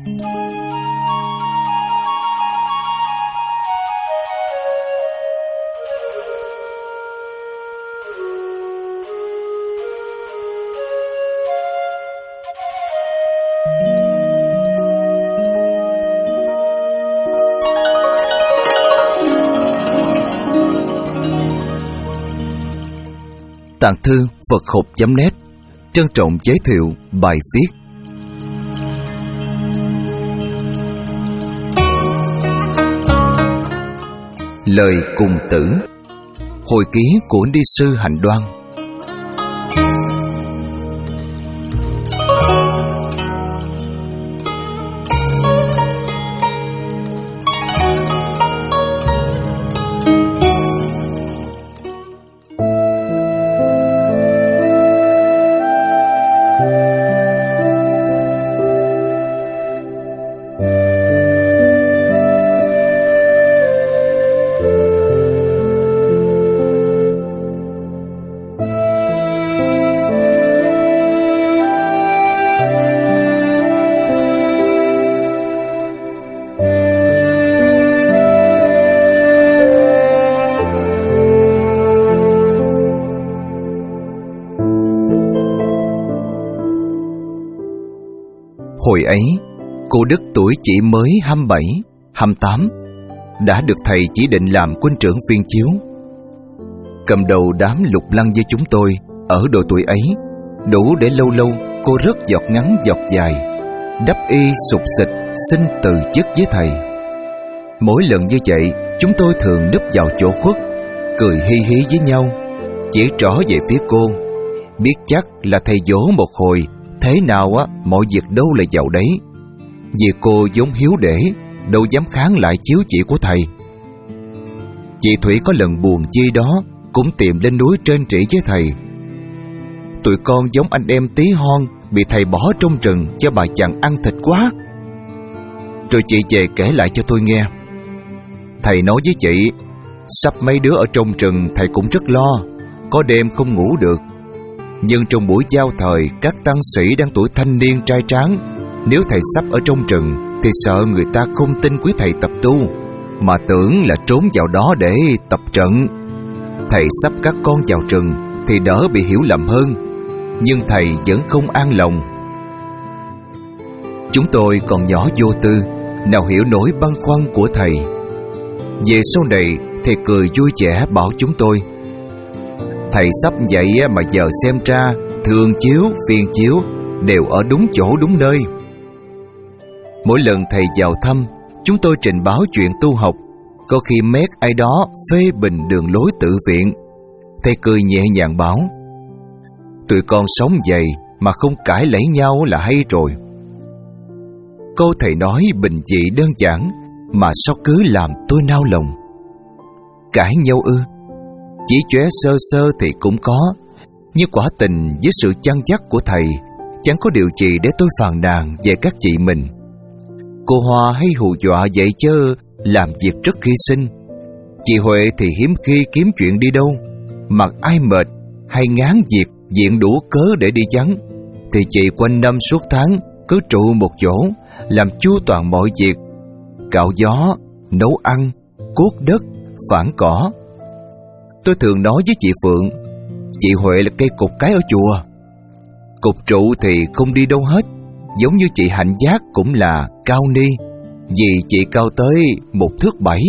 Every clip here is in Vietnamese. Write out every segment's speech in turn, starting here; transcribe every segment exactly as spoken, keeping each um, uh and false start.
Tàng thư Phật học chấm net trân trọng giới thiệu bài viết Lời cùng tử, hồi ký của ni sư Hạnh Đoan. Hồi ấy, cô Đức tuổi chỉ mới hai mươi bảy, hai mươi tám, đã được thầy chỉ định làm quân trưởng viên chiếu. Cầm đầu đám lục lăng với chúng tôi ở độ tuổi ấy, đủ để lâu lâu cô rớt giọt ngắn giọt dài, đắp y sụp xịt xin từ chức với thầy. Mỗi lần như vậy, chúng tôi thường núp vào chỗ khuất, cười hi hi với nhau, chỉ trỏ về phía cô, biết chắc là thầy dỗ một hồi. Thế nào á, mọi việc đâu là vào đấy. Vì cô vốn hiếu để, đâu dám kháng lại chiếu chỉ của thầy. Chị Thủy có lần buồn chi đó, cũng tìm lên núi trên trị với thầy. Tụi con giống anh em tí hon, bị thầy bỏ trong rừng cho bà chàng ăn thịt quá. Rồi chị về kể lại cho tôi nghe. Thầy nói với chị, sắp mấy đứa ở trong rừng thầy cũng rất lo, có đêm không ngủ được. Nhưng trong buổi giao thời, các tăng sĩ đang tuổi thanh niên trai tráng, nếu thầy sắp ở trong rừng thì sợ người ta không tin quý thầy tập tu, mà tưởng là trốn vào đó để tập trận. Thầy sắp các con vào rừng thì đỡ bị hiểu lầm hơn, nhưng thầy vẫn không an lòng. Chúng tôi còn nhỏ vô tư, nào hiểu nổi băn khoăn của thầy. Về sau này, thầy cười vui vẻ bảo chúng tôi, thầy sắp vậy mà giờ xem ra thường chiếu, phiền chiếu đều ở đúng chỗ đúng nơi. Mỗi lần thầy vào thăm, chúng tôi trình báo chuyện tu học, có khi mét ai đó phê bình đường lối tự viện. Thầy cười nhẹ nhàng bảo, tụi con sống vậy mà không cãi lẫy nhau là hay rồi. Câu thầy nói bình dị đơn giản mà sao cứ làm tôi nao lòng. Cãi nhau ư? Chỉ chóe sơ sơ thì cũng có, nhưng quả tình với sự chăn dắt của thầy, chẳng có điều gì để tôi phàn nàn về các chị mình. Cô Hoa hay hù dọa vậy chứ làm việc rất hy sinh. Chị Huệ thì hiếm khi kiếm chuyện đi đâu, mặc ai mệt hay ngán việc diện đủ cớ để đi vắng, thì chị quanh năm suốt tháng cứ trụ một chỗ, làm chu toàn mọi việc, cạo gió, nấu ăn, cuốc đất, phản cỏ. Tôi thường nói với chị Phượng, chị Huệ là cây cột cái ở chùa. Cột trụ thì không đi đâu hết, giống như chị Hạnh Giác cũng là cao ni, vì chị cao tới một thước bảy.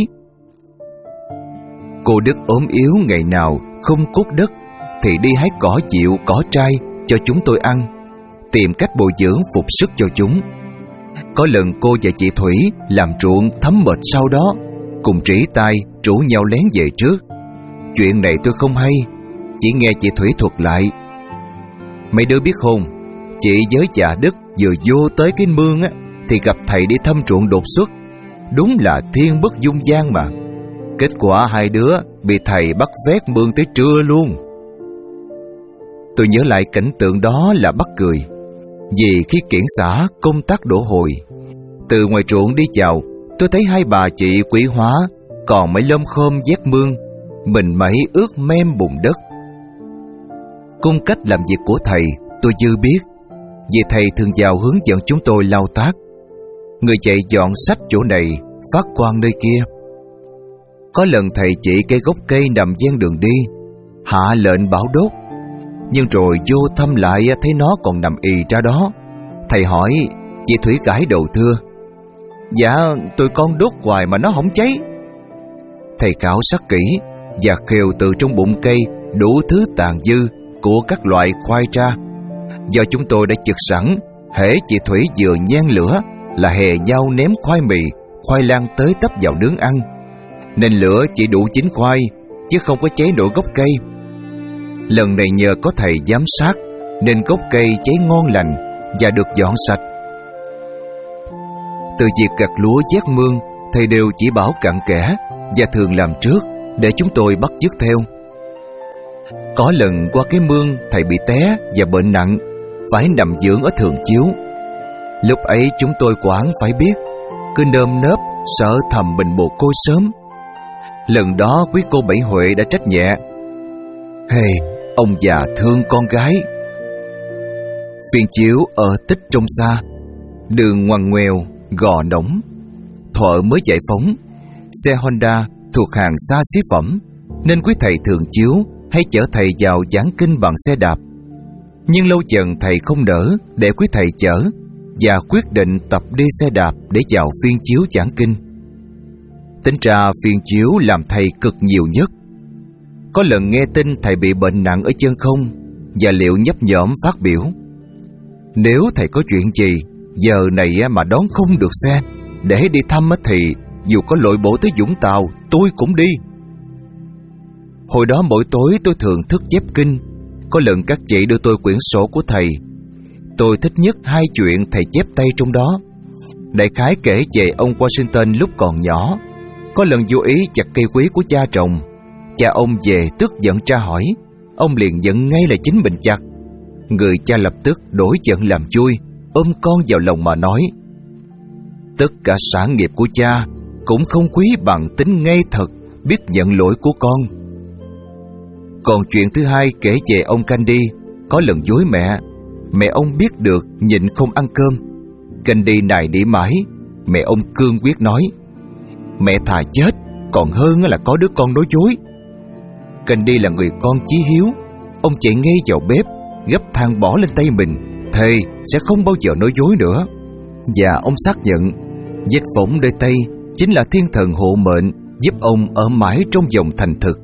Cô Đức ốm yếu ngày nào không cuốc đất thì đi hái cỏ chịu, cỏ trai cho chúng tôi ăn, tìm cách bồi dưỡng phục sức cho chúng. Có lần cô và chị Thủy làm ruộng thấm mệt sau đó, cùng trĩ tay rủ nhau lén về trước. Chuyện này tôi không hay, chỉ nghe chị Thủy thuật lại. Mấy đứa biết không, chị với cha Đức vừa vô tới cái mương á, thì gặp thầy đi thăm ruộng đột xuất. Đúng là thiên bất dung gian mà. Kết quả hai đứa bị thầy bắt vét mương tới trưa luôn. Tôi nhớ lại cảnh tượng đó là bắt cười. Vì khi kiển xã công tác đổ hồi, từ ngoài ruộng đi vào, tôi thấy hai bà chị quỷ hóa, còn mấy lơm khôm vét mương, mình mẩy ướt mem bùn đất. Cung cách làm việc của thầy tôi dư biết, vì thầy thường vào hướng dẫn chúng tôi lau tác. người chạy dọn sách chỗ này, phát quang nơi kia. Có lần thầy chỉ cái gốc cây nằm ven đường đi, hạ lệnh bảo đốt. Nhưng rồi vô thăm lại thấy nó còn nằm ì ra đó. Thầy hỏi: chị Thủy gãi đầu thưa: dạ, tụi con đốt hoài mà nó không cháy. Thầy khảo sát kỹ và khều từ trong bụng cây đủ thứ tàn dư của các loại khoai ra. Do chúng tôi đã chực sẵn, hễ chị Thủy vừa nhen lửa là hè nhau ném khoai mì, khoai lang tới tấp vào nướng ăn, nên lửa chỉ đủ chín khoai chứ không có cháy nổi gốc cây. Lần này nhờ có thầy giám sát nên gốc cây cháy ngon lành và được dọn sạch. Từ việc gặt lúa vét mương, thầy đều chỉ bảo cặn kẽ và thường làm trước để chúng tôi bắt chước theo. Có lần qua cái mương, thầy bị té và bệnh nặng, phải nằm dưỡng ở Thường Chiếu. Lúc ấy chúng tôi quản phải biết, cứ nơm nớp sợ thầm mình mồ côi sớm. Lần đó quý cô Bảy Huệ đã trách nhẹ: hey, ông già thương con gái. Phiên Chiếu ở tích trong xa, đường ngoằn ngoèo, gò nổng. Thuở mới giải phóng, xe Honda thuộc hàng xa xí phẩm, nên quý thầy Thường Chiếu hay chở thầy vào giảng kinh bằng xe đạp. Nhưng lâu dần thầy không nỡ để quý thầy chở, và quyết định tập đi xe đạp để vào Phiên Chiếu giảng kinh. Tính ra Phiên Chiếu làm thầy cực nhiều nhất. Có lần nghe tin thầy bị bệnh nặng ở chân không, và liệu nhấp nhổm phát biểu: nếu thầy có chuyện gì giờ này mà đón không được xe để đi thăm thì dù có lội bộ tới Vũng Tàu tôi cũng đi. Hồi đó mỗi tối tôi thường thức chép kinh. Có lần các chị đưa tôi quyển sổ của thầy. Tôi thích nhất hai chuyện thầy chép tay trong đó. Đại khái kể về ông Washington lúc còn nhỏ. Có lần vô ý chặt cây quý của cha trồng. Cha ông về tức giận tra hỏi, ông liền giận ngay là chính mình chặt. Người cha lập tức đổi giận làm vui, ôm con vào lòng mà nói: tất cả sản nghiệp của cha cũng không quý bằng tính ngay thật, biết nhận lỗi của con. Còn chuyện thứ hai kể về ông Candy. Có lần dối mẹ, mẹ ông biết được nhịn không ăn cơm. Candy nài nỉ mãi, mẹ ông cương quyết nói: mẹ thà chết còn hơn là có đứa con nói dối. Candy là người con chí hiếu. Ông chạy ngay vào bếp, gấp than bỏ lên tay mình, thề sẽ không bao giờ nói dối nữa. Và ông xác nhận vết phỏng nơi tay chính là thiên thần hộ mệnh, giúp ông ở mãi trong vòng thành thực.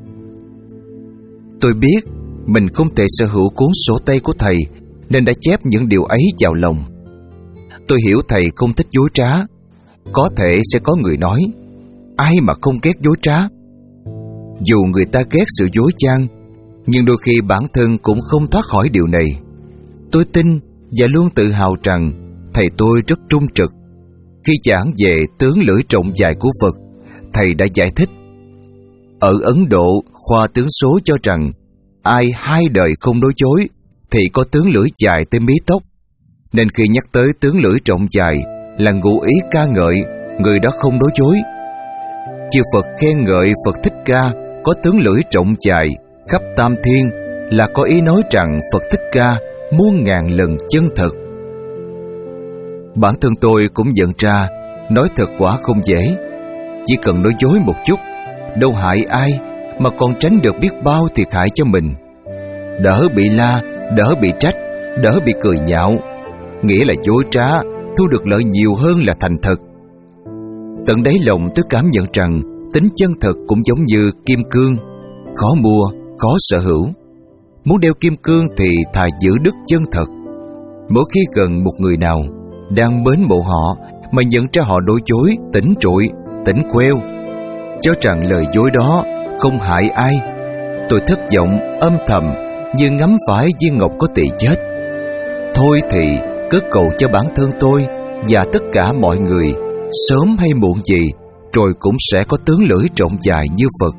Tôi biết mình không thể sở hữu cuốn sổ tay của thầy, nên đã chép những điều ấy vào lòng. Tôi hiểu thầy không thích dối trá. Có thể sẽ có người nói: ai mà không ghét dối trá. Dù người ta ghét sự dối chăng, nhưng đôi khi bản thân cũng không thoát khỏi điều này. Tôi tin và luôn tự hào rằng thầy tôi rất trung trực. Khi giảng về tướng lưỡi trọng dài của Phật, thầy đã giải thích: ở Ấn Độ, khoa tướng số cho rằng ai hai đời không nói dối thì có tướng lưỡi dài tới mí tóc, nên khi nhắc tới tướng lưỡi trọng dài là ngụ ý ca ngợi người đó không nói dối. Chư Phật khen ngợi Phật Thích Ca có tướng lưỡi trọng dài khắp tam thiên là có ý nói rằng Phật Thích Ca muôn ngàn lần chân thật. Bản thân tôi cũng nhận ra nói thật quả không dễ. Chỉ cần nói dối một chút, đâu hại ai, mà còn tránh được biết bao thiệt hại cho mình. Đỡ bị la, đỡ bị trách, đỡ bị cười nhạo. Nghĩa là dối trá thu được lợi nhiều hơn là thành thật. Tận đáy lòng tôi cảm nhận rằng tính chân thật cũng giống như kim cương, khó mua, khó sở hữu. Muốn đeo kim cương thì thà giữ đức chân thật. Mỗi khi gần một người nào đang mến mộ họ mà nhận ra họ nói dối, tỉnh trụi, tỉnh queo, cho rằng lời dối đó không hại ai, tôi thất vọng âm thầm như ngắm phải viên ngọc có tỳ chết. Thôi thì cứ cầu cho bản thân tôi và tất cả mọi người sớm hay muộn gì rồi cũng sẽ có tướng lưỡi trọng dài như Phật.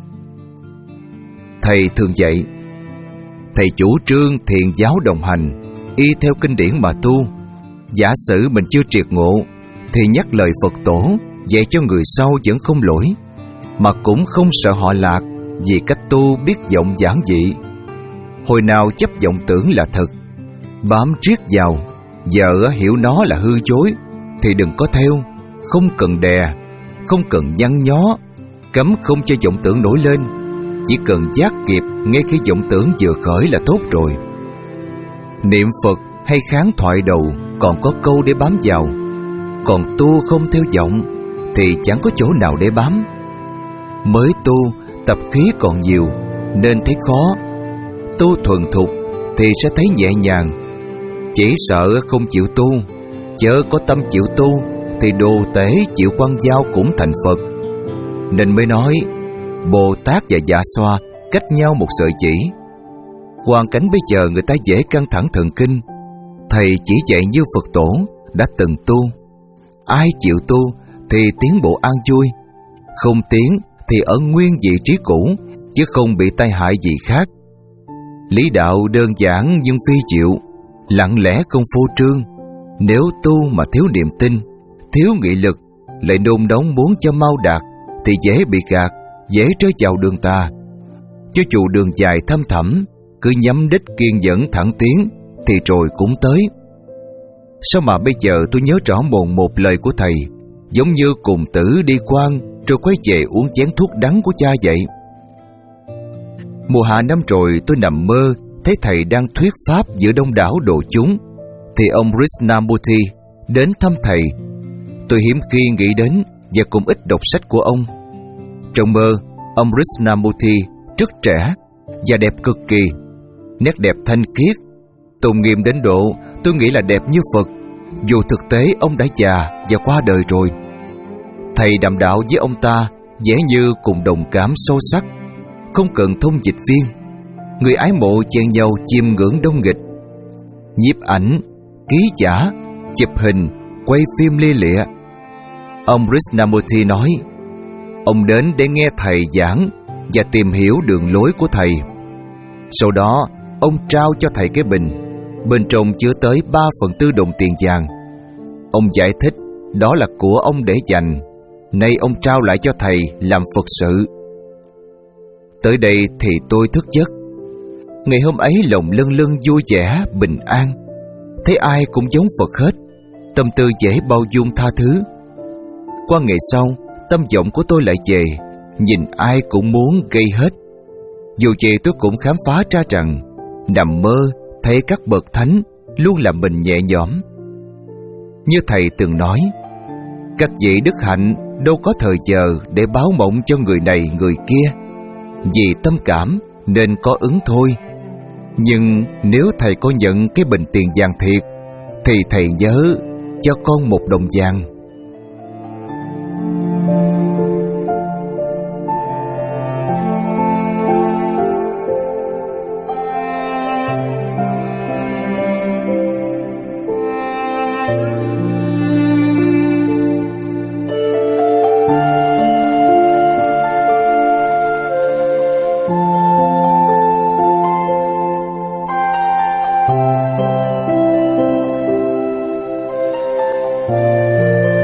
Thầy thường dạy: thầy chủ trương thiền giáo đồng hành, y theo kinh điển mà tu. Giả sử mình chưa triệt ngộ thì nhắc lời Phật tổ dạy cho người sau vẫn không lỗi, mà cũng không sợ họ lạc vì cách tu biết vọng giản dị. Hồi nào chấp vọng tưởng là thật, bám riết vào, giờ hiểu nó là hư dối, thì đừng có theo, không cần đè, không cần nhăn nhó, cấm không cho vọng tưởng nổi lên. Chỉ cần giác kịp ngay khi vọng tưởng vừa khởi là tốt rồi. Niệm Phật hay kháng thoại đầu còn có câu để bám vào, còn tu không theo vọng thì chẳng có chỗ nào để bám. Mới tu, tập khí còn nhiều nên thấy khó. Tu thuần thục thì sẽ thấy nhẹ nhàng. Chỉ sợ không chịu tu, chớ có tâm chịu tu thì đồ tể chịu quăng dao cũng thành Phật. Nên mới nói Bồ Tát và Dạ Xoa cách nhau một sợi chỉ. Hoàn cảnh bây giờ người ta dễ căng thẳng thần kinh. Thầy chỉ dạy như Phật tổ đã từng tu. Ai chịu tu thì tiến bộ an vui, không tiến thì ở nguyên vị trí cũ, chứ không bị tai hại gì khác. Lý đạo đơn giản nhưng phi diệu, lặng lẽ không phô trương. Nếu tu mà thiếu niềm tin, thiếu nghị lực, lại nôn nóng muốn cho mau đạt thì dễ bị gạt, dễ rơi vào đường tà. Cho dù đường dài thăm thẳm, cứ nhắm đích kiên nhẫn thẳng tiến thì rồi cũng tới. Sao mà bây giờ tôi nhớ rõ mồn một lời của thầy, giống như cùng tử đi quan rồi quay về uống chén thuốc đắng của cha vậy. Mùa hạ năm rồi tôi nằm mơ thấy thầy đang thuyết pháp giữa đông đảo đồ chúng, thì ông Krishnamurti đến thăm thầy. Tôi hiếm khi nghĩ đến và cũng ít đọc sách của ông. Trong mơ, ông Krishnamurti rất trẻ và đẹp cực kỳ, nét đẹp thanh khiết, tôn nghiêm đến độ tôi nghĩ là đẹp như Phật, dù thực tế ông đã già và qua đời rồi. Thầy đàm đạo với ông ta dễ như cùng đồng cảm sâu sắc, không cần thông dịch viên. Người ái mộ chen nhau chiêm ngưỡng đông nghịch. Nhiếp ảnh, ký giả, chụp hình, quay phim lia lịa. Ông Krishnamurti nói, ông đến để nghe thầy giảng và tìm hiểu đường lối của thầy. Sau đó, ông trao cho thầy cái bình, bên trong chứa tới ba phần tư đồng tiền vàng. Ông giải thích đó là của ông để dành, nay ông trao lại cho thầy làm Phật sự. Tới đây thì tôi thức giấc. Ngày hôm ấy lòng lân lân vui vẻ, bình an. Thấy ai cũng giống Phật hết, tâm tư dễ bao dung tha thứ. Qua ngày sau, tâm vọng của tôi lại về, nhìn ai cũng muốn gây hết. Dù vậy tôi cũng khám phá ra rằng nằm mơ thấy các bậc thánh luôn làm mình nhẹ nhõm. Như thầy từng nói, các vị đức hạnh đâu có thời giờ để báo mộng cho người này người kia. Vì tâm cảm nên có ứng thôi. Nhưng nếu thầy có nhận cái bình tiền vàng thiệt thì thầy nhớ cho con một đồng vàng. Thank you.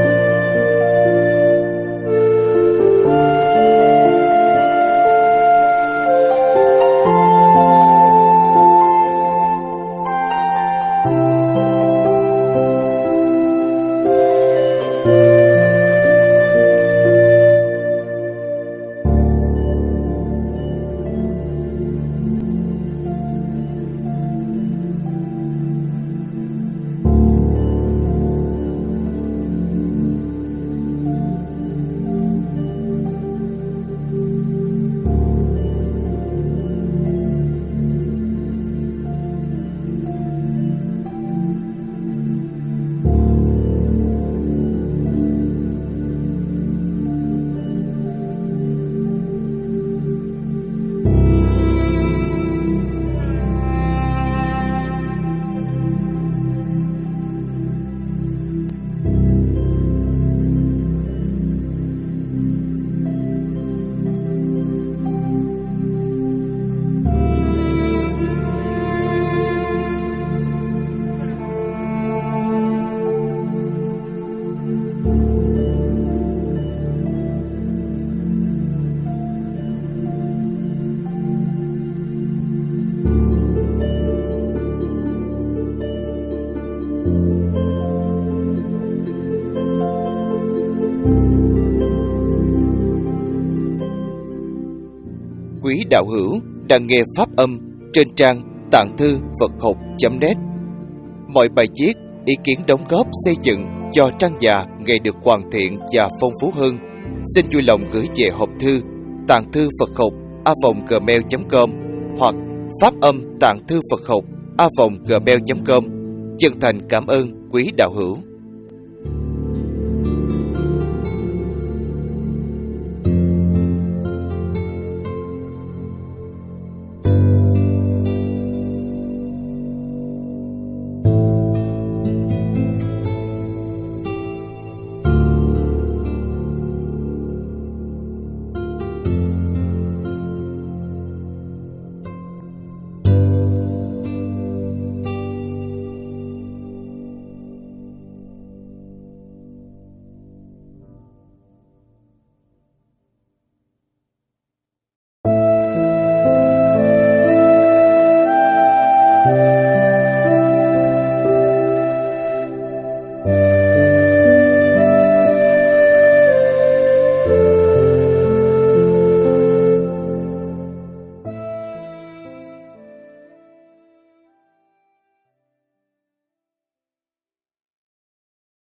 quý đạo hữu đang nghe pháp âm trên trang tạng thư Phật học chấm net. Mọi bài viết, ý kiến đóng góp xây dựng cho trang nhà ngày được hoàn thiện và phong phú hơn, xin vui lòng gửi về hộp thư tạng thư Phật học a vòng gmail chấm com hoặc pháp âm tạng thư Phật học a vòng gmail chấm com. Chân thành cảm ơn quý đạo hữu.